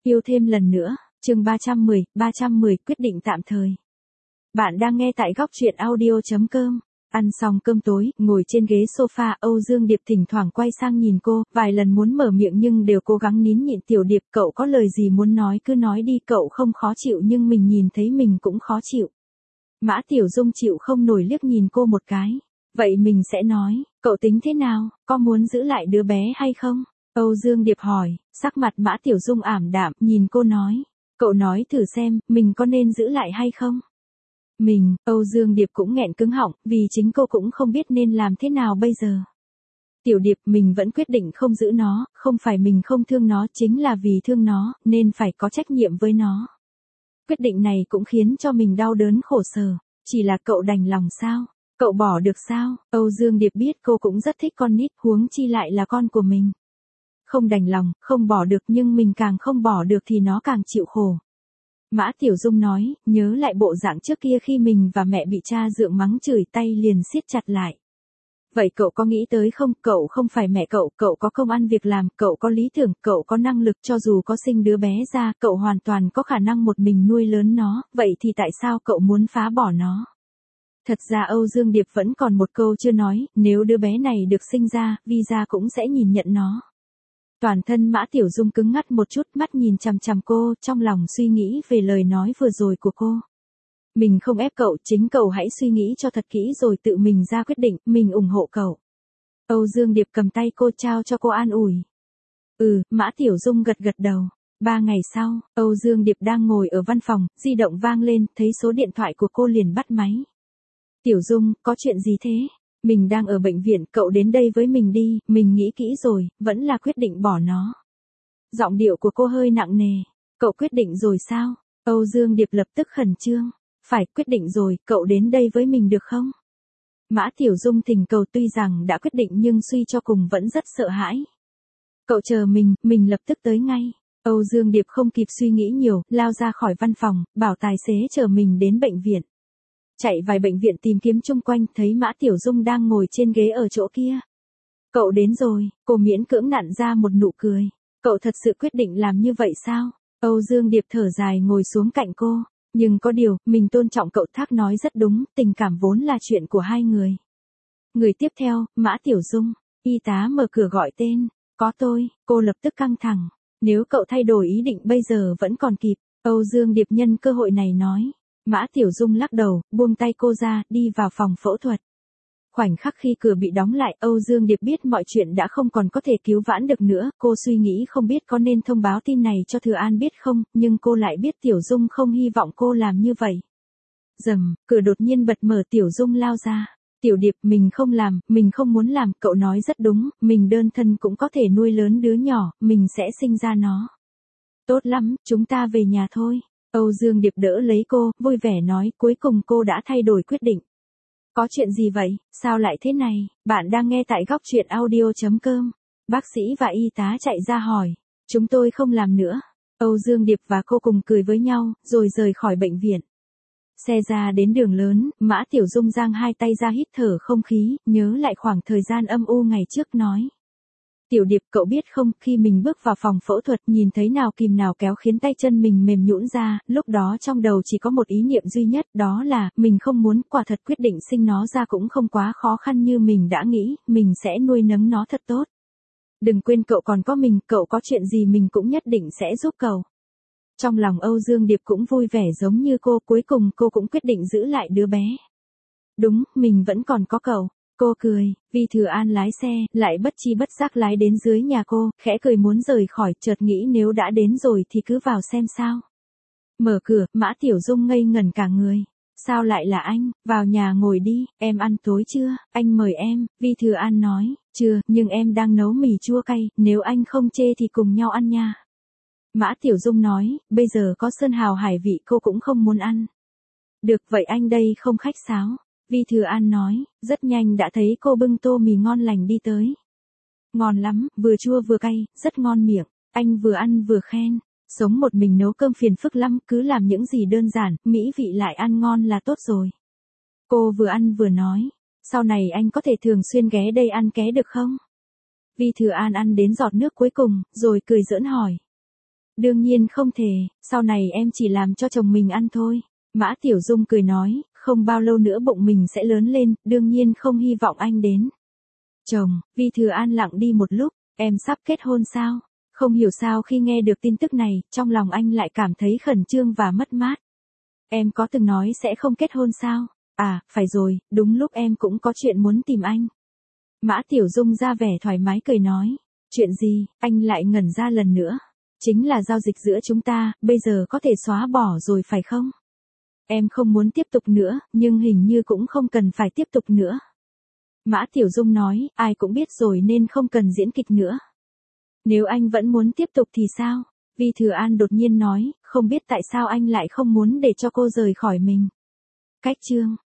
Yêu thêm lần nữa, chương 310 quyết định tạm thời. Bạn đang nghe tại góc truyện audio.com. Ăn xong cơm tối, ngồi trên ghế sofa, Âu Dương Điệp thỉnh thoảng quay sang nhìn cô, vài lần muốn mở miệng nhưng đều cố gắng nín nhịn. Tiểu Điệp, cậu có lời gì muốn nói cứ nói đi, cậu không khó chịu nhưng mình nhìn thấy mình cũng khó chịu. Mã Tiểu Dung chịu không nổi liếc nhìn cô một cái. Vậy mình sẽ nói, cậu tính thế nào, có muốn giữ lại đứa bé hay không? Âu Dương Điệp hỏi, sắc mặt Mã Tiểu Dung ảm đạm, nhìn cô nói. Cậu nói thử xem, mình có nên giữ lại hay không? Âu Dương Điệp cũng nghẹn cứng họng, vì chính cô cũng không biết nên làm thế nào bây giờ. Tiểu Điệp, mình vẫn quyết định không giữ nó, không phải mình không thương nó, chính là vì thương nó, nên phải có trách nhiệm với nó. Quyết định này cũng khiến cho mình đau đớn khổ sở, chỉ là cậu đành lòng sao? Cậu bỏ được sao? Âu Dương Điệp biết cô cũng rất thích con nít, huống chi lại là con của mình. Không đành lòng, không bỏ được, nhưng mình càng không bỏ được thì nó càng chịu khổ. Mã Tiểu Dung nói, nhớ lại bộ dạng trước kia khi mình và mẹ bị cha dượng mắng chửi, tay liền siết chặt lại. Vậy cậu có nghĩ tới không, cậu không phải mẹ cậu, cậu có công ăn việc làm, cậu có lý tưởng, cậu có năng lực, cho dù có sinh đứa bé ra, cậu hoàn toàn có khả năng một mình nuôi lớn nó, vậy thì tại sao cậu muốn phá bỏ nó? Thật ra Âu Dương Điệp vẫn còn một câu chưa nói, nếu đứa bé này được sinh ra, Visa cũng sẽ nhìn nhận nó. Toàn thân Mã Tiểu Dung cứng ngắt một chút, mắt nhìn chằm chằm cô, trong lòng suy nghĩ về lời nói vừa rồi của cô. Mình không ép cậu, chính cậu hãy suy nghĩ cho thật kỹ rồi tự mình ra quyết định, mình ủng hộ cậu. Âu Dương Điệp cầm tay cô trao cho cô an ủi. Mã Tiểu Dung gật gật đầu. 3 ngày sau, Âu Dương Điệp đang ngồi ở văn phòng, di động vang lên, thấy số điện thoại của cô liền bắt máy. Tiểu Dung, có chuyện gì thế? Mình đang ở bệnh viện, cậu đến đây với mình đi, mình nghĩ kỹ rồi, vẫn là quyết định bỏ nó. Giọng điệu của cô hơi nặng nề. Cậu quyết định rồi sao? Âu Dương Điệp lập tức khẩn trương. Phải, quyết định rồi, cậu đến đây với mình được không? Mã Tiểu Dung thỉnh cầu, tuy rằng đã quyết định nhưng suy cho cùng vẫn rất sợ hãi. Cậu chờ mình lập tức tới ngay. Âu Dương Điệp không kịp suy nghĩ nhiều, lao ra khỏi văn phòng, bảo tài xế chở mình đến bệnh viện. Chạy vài bệnh viện tìm kiếm chung quanh, thấy Mã Tiểu Dung đang ngồi trên ghế ở chỗ kia. Cậu đến rồi, cô miễn cưỡng nặn ra một nụ cười. Cậu thật sự quyết định làm như vậy sao? Âu Dương Điệp thở dài ngồi xuống cạnh cô. Nhưng có điều, mình tôn trọng cậu, Thác nói rất đúng, tình cảm vốn là chuyện của hai người. Người tiếp theo, Mã Tiểu Dung. Y tá mở cửa gọi tên. Có tôi, cô lập tức căng thẳng. Nếu cậu thay đổi ý định bây giờ vẫn còn kịp. Âu Dương Điệp nhân cơ hội này nói. Mã Tiểu Dung lắc đầu, buông tay cô ra, đi vào phòng phẫu thuật. Khoảnh khắc khi cửa bị đóng lại, Âu Dương Điệp biết mọi chuyện đã không còn có thể cứu vãn được nữa, cô suy nghĩ không biết có nên thông báo tin này cho Thừa An biết không, nhưng cô lại biết Tiểu Dung không hy vọng cô làm như vậy. Rầm, cửa đột nhiên bật mở, Tiểu Dung lao ra. Tiểu Điệp, mình không làm, mình không muốn làm, cậu nói rất đúng, mình đơn thân cũng có thể nuôi lớn đứa nhỏ, mình sẽ sinh ra nó. Tốt lắm, chúng ta về nhà thôi. Âu Dương Điệp đỡ lấy cô, vui vẻ nói, cuối cùng cô đã thay đổi quyết định. Có chuyện gì vậy, sao lại thế này? Bạn đang nghe tại góc truyện audio.com. Bác sĩ và y tá chạy ra hỏi. Chúng tôi không làm nữa. Âu Dương Điệp và cô cùng cười với nhau, rồi rời khỏi bệnh viện. Xe ra đến đường lớn, Mã Tiểu Dung giang hai tay ra hít thở không khí, nhớ lại khoảng thời gian âm u ngày trước nói. Tiểu Điệp, cậu biết không, khi mình bước vào phòng phẫu thuật nhìn thấy nào kìm nào kéo khiến tay chân mình mềm nhũn ra, lúc đó trong đầu chỉ có một ý niệm duy nhất, đó là, mình không muốn, quả thật quyết định sinh nó ra cũng không quá khó khăn như mình đã nghĩ, mình sẽ nuôi nấng nó thật tốt. Đừng quên cậu còn có mình, cậu có chuyện gì mình cũng nhất định sẽ giúp cậu. Trong lòng Âu Dương Điệp cũng vui vẻ giống như cô, cuối cùng cô cũng quyết định giữ lại đứa bé. Đúng, mình vẫn còn có cậu. Cô cười, vì Thừa An lái xe, lại bất chi bất giác lái đến dưới nhà cô, khẽ cười muốn rời khỏi, chợt nghĩ nếu đã đến rồi thì cứ vào xem sao. Mở cửa, Mã Tiểu Dung ngây ngẩn cả người. Sao lại là anh, vào nhà ngồi đi, em ăn tối chưa, anh mời em, Vi Thừa An nói, chưa, nhưng em đang nấu mì chua cay, nếu anh không chê thì cùng nhau ăn nha. Mã Tiểu Dung nói, bây giờ có sơn hào hải vị cô cũng không muốn ăn. Được vậy anh đây không khách sáo. Vi Thừa An nói, rất nhanh đã thấy cô bưng tô mì ngon lành đi tới. Ngon lắm, vừa chua vừa cay, rất ngon miệng, anh vừa ăn vừa khen. Sống một mình nấu cơm phiền phức lắm, cứ làm những gì đơn giản, mỹ vị lại ăn ngon là tốt rồi. Cô vừa ăn vừa nói, sau này anh có thể thường xuyên ghé đây ăn ké được không? Vi Thừa An ăn đến giọt nước cuối cùng, rồi cười giỡn hỏi. Đương nhiên không thể, sau này em chỉ làm cho chồng mình ăn thôi. Mã Tiểu Dung cười nói, không bao lâu nữa bụng mình sẽ lớn lên, đương nhiên không hy vọng anh đến. Chồng, Vi Thừa An lặng đi một lúc, em sắp kết hôn sao? Không hiểu sao khi nghe được tin tức này, trong lòng anh lại cảm thấy khẩn trương và mất mát. Em có từng nói sẽ không kết hôn sao? À, phải rồi, đúng lúc em cũng có chuyện muốn tìm anh. Mã Tiểu Dung ra vẻ thoải mái cười nói. Chuyện gì, anh lại ngẩn ra lần nữa. Chính là giao dịch giữa chúng ta, bây giờ có thể xóa bỏ rồi phải không? Em không muốn tiếp tục nữa, nhưng hình như cũng không cần phải tiếp tục nữa. Mã Tiểu Dung nói, ai cũng biết rồi nên không cần diễn kịch nữa. Nếu anh vẫn muốn tiếp tục thì sao? Vi Thừa An đột nhiên nói, không biết tại sao anh lại không muốn để cho cô rời khỏi mình. Cách chương